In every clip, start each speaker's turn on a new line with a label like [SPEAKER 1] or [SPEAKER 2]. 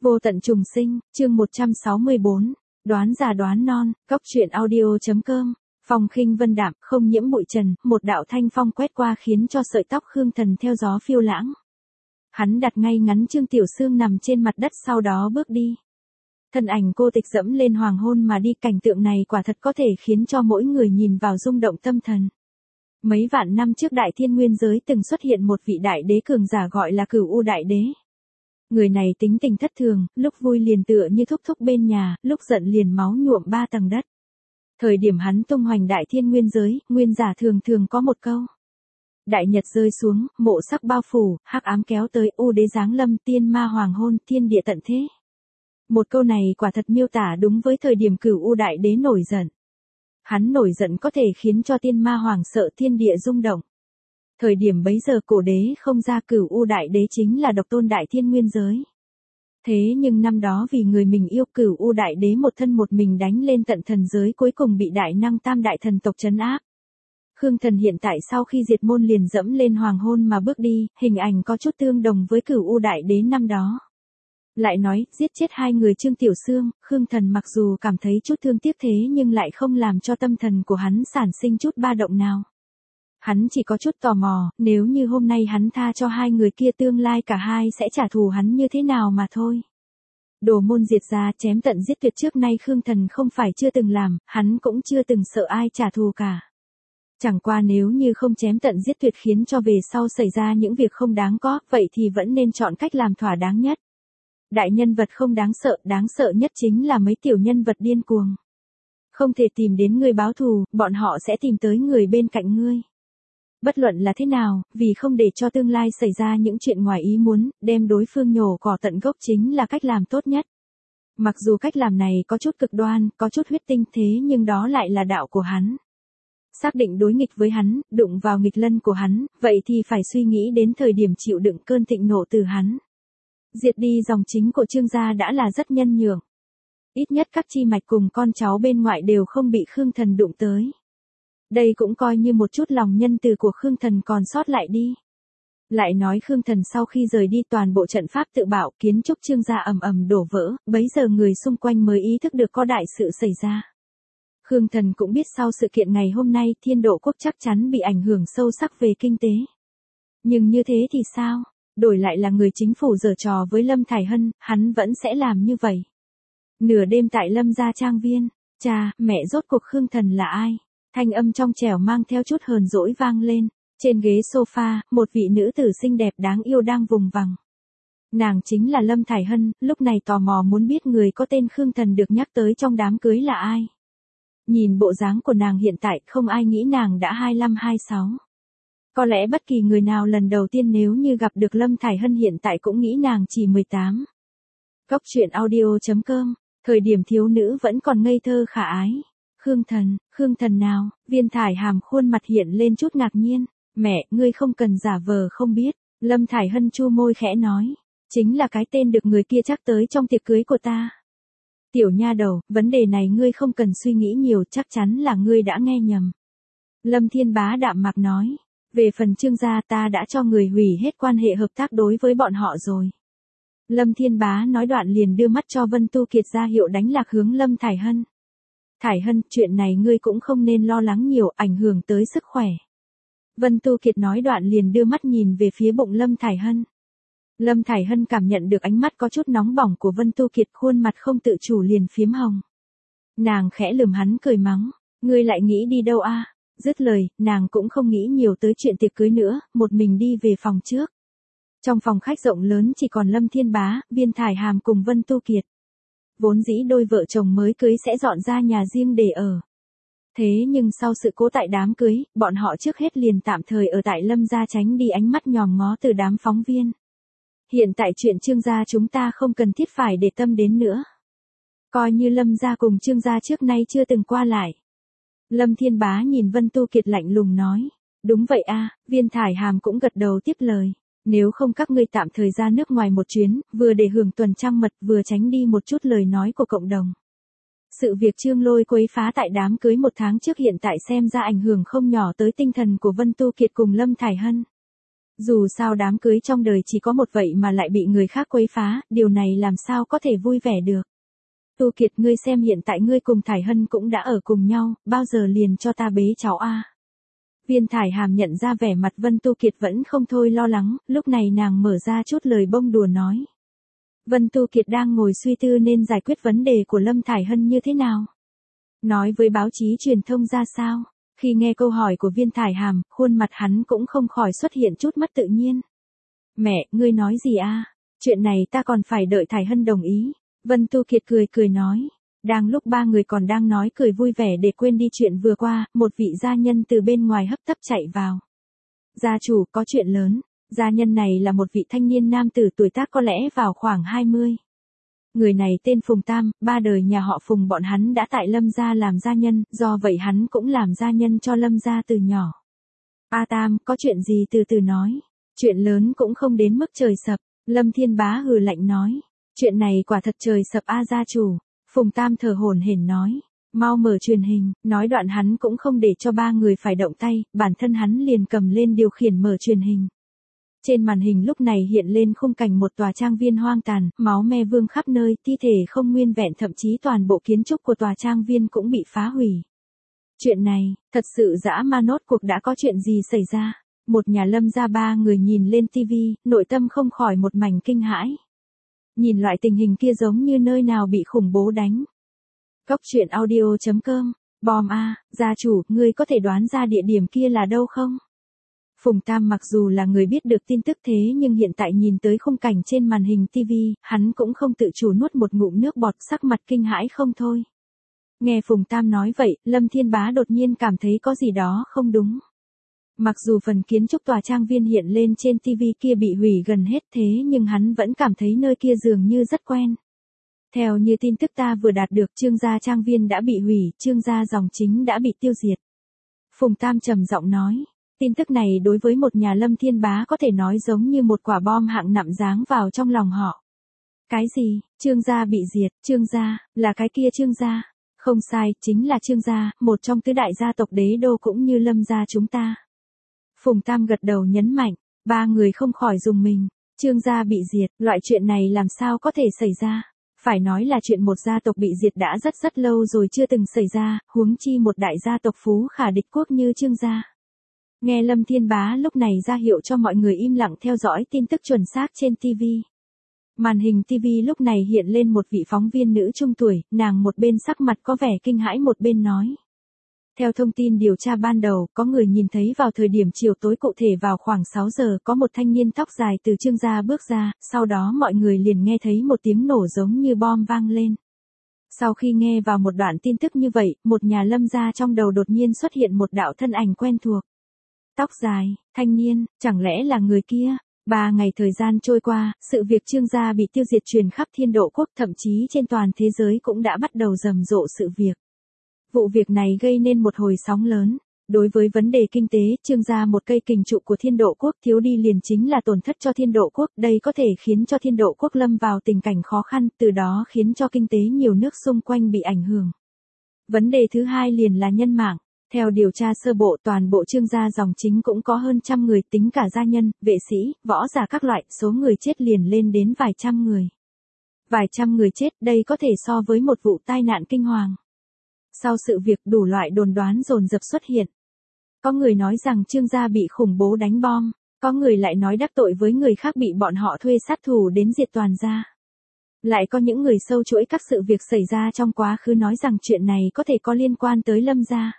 [SPEAKER 1] Vô tận trùng sinh, chương 164, đoán già đoán non, góc truyện audio.com. Phong khinh vân đạm, không nhiễm bụi trần, một đạo thanh phong quét qua khiến cho sợi tóc Khương Thần theo gió phiêu lãng. Hắn đặt ngay ngắn Trương Tiểu Sương nằm trên mặt đất, sau đó bước đi. Thân ảnh cô tịch dẫm lên hoàng hôn mà đi, cảnh tượng này quả thật có thể khiến cho mỗi người nhìn vào rung động tâm thần. Mấy vạn năm trước Đại Thiên Nguyên giới từng xuất hiện một vị đại đế cường giả gọi là Cửu U Đại Đế. Người này tính tình thất thường, lúc vui liền tựa như thúc thúc bên nhà, lúc giận liền máu nhuộm 3 tầng đất. Thời điểm hắn tung hoành Đại Thiên Nguyên giới, nguyên giả thường thường có một câu: đại nhật rơi xuống, mộ sắc bao phủ, hắc ám kéo tới, U Đế giáng lâm, tiên ma hoàng hôn, thiên địa tận thế. Một câu này quả thật miêu tả đúng với thời điểm Cửu U Đại Đế nổi giận. Hắn nổi giận có thể khiến cho tiên ma hoàng sợ, thiên địa rung động. Thời điểm bấy giờ cổ đế không ra, Cửu U Đại Đế chính là độc tôn Đại Thiên Nguyên giới. Thế nhưng năm đó vì người mình yêu, Cửu U Đại Đế một thân một mình đánh lên tận thần giới, cuối cùng bị đại năng tam đại thần tộc trấn áp. Khương Thần hiện tại sau khi diệt môn liền dẫm lên hoàng hôn mà bước đi, hình ảnh có chút tương đồng với Cửu U Đại Đế năm đó. Lại nói, giết chết 2 người Trương Tiểu Sương, Khương Thần mặc dù cảm thấy chút thương tiếc thế nhưng lại không làm cho tâm thần của hắn sản sinh chút ba động nào. Hắn chỉ có chút tò mò, nếu như hôm nay hắn tha cho 2 người kia, tương lai cả hai sẽ trả thù hắn như thế nào mà thôi. Đồ môn diệt ra, chém tận giết tuyệt, trước nay Khương Thần không phải chưa từng làm, hắn cũng chưa từng sợ ai trả thù cả. Chẳng qua nếu như không chém tận giết tuyệt khiến cho về sau xảy ra những việc không đáng có, vậy thì vẫn nên chọn cách làm thỏa đáng nhất. Đại nhân vật không đáng sợ nhất chính là mấy tiểu nhân vật điên cuồng. Không thể tìm đến người báo thù, bọn họ sẽ tìm tới người bên cạnh ngươi. Bất luận là thế nào, vì không để cho tương lai xảy ra những chuyện ngoài ý muốn, đem đối phương nhổ cỏ tận gốc chính là cách làm tốt nhất. Mặc dù cách làm này có chút cực đoan, có chút huyết tinh, thế nhưng đó lại là đạo của hắn. Xác định đối nghịch với hắn, đụng vào nghịch lân của hắn, vậy thì phải suy nghĩ đến thời điểm chịu đựng cơn thịnh nộ từ hắn. Diệt đi dòng chính của Trương gia đã là rất nhân nhượng. Ít nhất các chi mạch cùng con cháu bên ngoại đều không bị Khương Thần đụng tới. Đây cũng coi như một chút lòng nhân từ của Khương Thần còn sót lại đi. Lại nói Khương Thần sau khi rời đi, toàn bộ trận pháp tự bảo, kiến trúc Trương gia ầm ầm đổ vỡ, bấy giờ người xung quanh mới ý thức được có đại sự xảy ra. Khương Thần cũng biết sau sự kiện ngày hôm nay, Thiên Độ quốc chắc chắn bị ảnh hưởng sâu sắc về kinh tế. Nhưng như thế thì sao? Đổi lại là người chính phủ giở trò với Lâm Thải Hân, hắn vẫn sẽ làm như vậy. Nửa đêm tại Lâm gia trang viên, cha, mẹ, rốt cuộc Khương Thần là ai? Thanh âm trong trẻo mang theo chút hờn dỗi vang lên. Trên ghế sofa, một vị nữ tử xinh đẹp đáng yêu đang vùng vằng. Nàng chính là Lâm Thải Hân, lúc này tò mò muốn biết người có tên Khương Thần được nhắc tới trong đám cưới là ai. Nhìn bộ dáng của nàng hiện tại, không ai nghĩ nàng đã 25-26. Có lẽ bất kỳ người nào lần đầu tiên nếu như gặp được Lâm Thải Hân hiện tại cũng nghĩ nàng chỉ 18. Góc truyện audio.com, thời điểm thiếu nữ vẫn còn ngây thơ khả ái. Khương Thần nào? Viên Thải Hàm khuôn mặt hiện lên chút ngạc nhiên. Mẹ, ngươi không cần giả vờ không biết. Lâm Thải Hân chu môi khẽ nói. Chính là cái tên được người kia chắc tới trong tiệc cưới của ta. Tiểu nha đầu, vấn đề này ngươi không cần suy nghĩ nhiều, chắc chắn là ngươi đã nghe nhầm. Lâm Thiên Bá đạm mạc nói. Về phần Trương gia, ta đã cho người hủy hết quan hệ hợp tác đối với bọn họ rồi. Lâm Thiên Bá nói đoạn liền đưa mắt cho Vân Tu Kiệt ra hiệu đánh lạc hướng Lâm Thải Hân. Thải Hân, chuyện này ngươi cũng không nên lo lắng nhiều, ảnh hưởng tới sức khỏe. Vân Tu Kiệt nói đoạn liền đưa mắt nhìn về phía bụng Lâm Thải Hân. Lâm Thải Hân cảm nhận được ánh mắt có chút nóng bỏng của Vân Tu Kiệt, khuôn mặt không tự chủ liền phiếm hồng. Nàng khẽ lườm hắn cười mắng, ngươi lại nghĩ đi đâu a? Dứt lời, nàng cũng không nghĩ nhiều tới chuyện tiệc cưới nữa, một mình đi về phòng trước. Trong phòng khách rộng lớn chỉ còn Lâm Thiên Bá, Viên Thải Hàm cùng Vân Tu Kiệt. Vốn dĩ đôi vợ chồng mới cưới sẽ dọn ra nhà riêng để ở. Thế nhưng sau sự cố tại đám cưới, bọn họ trước hết liền tạm thời ở tại Lâm gia tránh đi ánh mắt nhòm ngó từ đám phóng viên. Hiện tại chuyện Trương gia chúng ta không cần thiết phải để tâm đến nữa. Coi như Lâm gia cùng Trương gia trước nay chưa từng qua lại. Lâm Thiên Bá nhìn Vân Tu Kiệt lạnh lùng nói. Đúng vậy a. Viên Thải Hàm cũng gật đầu tiếp lời. Nếu không các ngươi tạm thời ra nước ngoài một chuyến, vừa để hưởng tuần trăng mật vừa tránh đi một chút lời nói của cộng đồng. Sự việc Trương Lôi quấy phá tại đám cưới 1 tháng trước hiện tại xem ra ảnh hưởng không nhỏ tới tinh thần của Vân Tu Kiệt cùng Lâm Thải Hân. Dù sao đám cưới trong đời chỉ có một vậy mà lại bị người khác quấy phá, điều này làm sao có thể vui vẻ được. Tu Kiệt, ngươi xem hiện tại ngươi cùng Thải Hân cũng đã ở cùng nhau, bao giờ liền cho ta bế cháu a? Viên Thải Hàm nhận ra vẻ mặt Vân Tu Kiệt vẫn không thôi lo lắng, lúc này nàng mở ra chút lời bông đùa nói. Vân Tu Kiệt đang ngồi suy tư nên giải quyết vấn đề của Lâm Thải Hân như thế nào. Nói với báo chí truyền thông ra sao. Khi nghe câu hỏi của Viên Thải Hàm, khuôn mặt hắn cũng không khỏi xuất hiện chút mất tự nhiên. Mẹ, ngươi nói gì a? Chuyện này ta còn phải đợi Thải Hân đồng ý. Vân Tu Kiệt cười cười nói. Đang lúc ba người còn đang nói cười vui vẻ để quên đi chuyện vừa qua, một vị gia nhân từ bên ngoài hấp tấp chạy vào. Gia chủ, có chuyện lớn. Gia nhân này là một vị thanh niên nam tử tuổi tác có lẽ vào khoảng 20. Người này tên Phùng Tam, ba đời nhà họ Phùng bọn hắn đã tại Lâm gia làm gia nhân, do vậy hắn cũng làm gia nhân cho Lâm gia từ nhỏ. A Tam, có chuyện gì từ từ nói. Chuyện lớn cũng không đến mức trời sập. Lâm Thiên Bá hừ lạnh nói. Chuyện này quả thật trời sập a gia chủ. Phùng Tam thở hổn hển nói. Mau mở truyền hình, nói đoạn hắn cũng không để cho ba người phải động tay, bản thân hắn liền cầm lên điều khiển mở truyền hình. Trên màn hình lúc này hiện lên khung cảnh một tòa trang viên hoang tàn, máu me vương khắp nơi, thi thể không nguyên vẹn, thậm chí toàn bộ kiến trúc của tòa trang viên cũng bị phá hủy. Chuyện này, thật sự dã man, nốt cuộc đã có chuyện gì xảy ra? Một nhà Lâm gia ba người nhìn lên tivi, nội tâm không khỏi một mảnh kinh hãi. Nhìn loại tình hình kia giống như nơi nào bị khủng bố đánh. Cốc truyện audio.com, bom a, gia chủ, ngươi có thể đoán ra địa điểm kia là đâu không? Phùng Tam mặc dù là người biết được tin tức thế nhưng hiện tại nhìn tới khung cảnh trên màn hình TV, hắn cũng không tự chủ nuốt một ngụm nước bọt, sắc mặt kinh hãi không thôi. Nghe Phùng Tam nói vậy, Lâm Thiên Bá đột nhiên cảm thấy có gì đó không đúng. Mặc dù phần kiến trúc tòa trang viên hiện lên trên TV kia bị hủy gần hết thế nhưng hắn vẫn cảm thấy nơi kia dường như rất quen. Theo như tin tức ta vừa đạt được, Trương gia trang viên đã bị hủy, Trương gia dòng chính đã bị tiêu diệt. Phùng Tam trầm giọng nói. Tin tức này đối với một nhà Lâm Thiên Bá có thể nói giống như một quả bom hạng nặng giáng vào trong lòng họ. Cái gì? Trương gia bị diệt? Trương gia, là cái kia Trương gia? Không sai, chính là Trương gia, một trong tứ đại gia tộc đế đô cũng như Lâm gia chúng ta. Phùng Tam gật đầu nhấn mạnh, ba người không khỏi rùng mình. Trương gia bị diệt, loại chuyện này làm sao có thể xảy ra? Phải nói là chuyện một gia tộc bị diệt đã rất lâu rồi chưa từng xảy ra, huống chi một đại gia tộc phú khả địch quốc như Trương gia. Nghe Lâm Thiên Bá lúc này ra hiệu cho mọi người im lặng theo dõi tin tức chuẩn xác trên TV. Màn hình TV lúc này hiện lên một vị phóng viên nữ trung tuổi, nàng một bên sắc mặt có vẻ kinh hãi một bên nói. Theo thông tin điều tra ban đầu, có người nhìn thấy vào thời điểm chiều tối, cụ thể vào khoảng 6 giờ, có một thanh niên tóc dài từ Trương gia bước ra, sau đó mọi người liền nghe thấy một tiếng nổ giống như bom vang lên. Sau khi nghe vào một đoạn tin tức như vậy, một nhà Lâm gia trong đầu đột nhiên xuất hiện một đạo thân ảnh quen thuộc. Tóc dài, thanh niên, chẳng lẽ là người kia? 3 ngày thời gian trôi qua, sự việc Trương gia bị tiêu diệt truyền khắp Thiên Độ quốc, thậm chí trên toàn thế giới cũng đã bắt đầu rầm rộ sự việc. Vụ việc này gây nên một hồi sóng lớn. Đối với vấn đề kinh tế, Trương gia một cây kình trụ của Thiên Độ quốc thiếu đi liền chính là tổn thất cho Thiên Độ quốc, đây có thể khiến cho Thiên Độ quốc lâm vào tình cảnh khó khăn, từ đó khiến cho kinh tế nhiều nước xung quanh bị ảnh hưởng. Vấn đề thứ hai liền là nhân mạng. Theo điều tra sơ bộ, toàn bộ Trương gia dòng chính cũng có hơn 100 người, tính cả gia nhân, vệ sĩ, võ giả các loại, số người chết liền lên đến vài trăm người. Vài trăm người chết, đây có thể so với một vụ tai nạn kinh hoàng. Sau sự việc, đủ loại đồn đoán dồn dập xuất hiện. Có người nói rằng Trương gia bị khủng bố đánh bom, có người lại nói đắc tội với người khác bị bọn họ thuê sát thủ đến diệt toàn gia. Lại có những người sâu chuỗi các sự việc xảy ra trong quá khứ nói rằng chuyện này có thể có liên quan tới Lâm gia.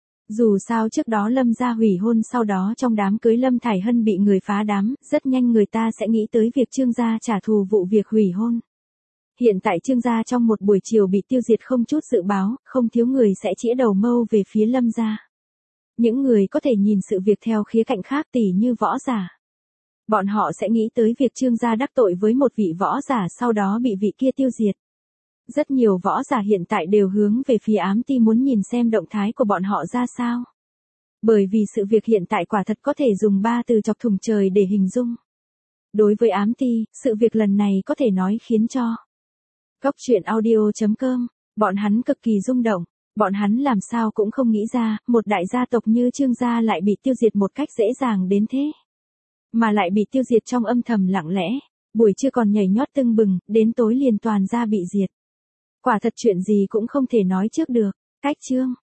[SPEAKER 1] Dù sao trước đó Lâm gia hủy hôn, sau đó trong đám cưới Lâm Thải Hân bị người phá đám, rất nhanh người ta sẽ nghĩ tới việc Trương gia trả thù vụ việc hủy hôn. Hiện tại Trương gia trong một buổi chiều bị tiêu diệt không chút dự báo, không thiếu người sẽ chĩa đầu mâu về phía Lâm gia. Những người có thể nhìn sự việc theo khía cạnh khác, tỉ như võ giả. Bọn họ sẽ nghĩ tới việc Trương gia đắc tội với một vị võ giả, sau đó bị vị kia tiêu diệt. Rất nhiều võ giả hiện tại đều hướng về phía ám ti, muốn nhìn xem động thái của bọn họ ra sao. Bởi vì sự việc hiện tại quả thật có thể dùng 3 từ chọc thủng trời để hình dung. Đối với ám ti, sự việc lần này có thể nói khiến cho Cốc truyện audio.com, bọn hắn cực kỳ rung động. Bọn hắn làm sao cũng không nghĩ ra, một đại gia tộc như Trương gia lại bị tiêu diệt một cách dễ dàng đến thế. mà lại bị tiêu diệt trong âm thầm lặng lẽ, buổi trưa còn nhảy nhót tưng bừng, đến tối liền toàn ra bị diệt. Quả thật chuyện gì cũng không thể nói trước được. Cách chương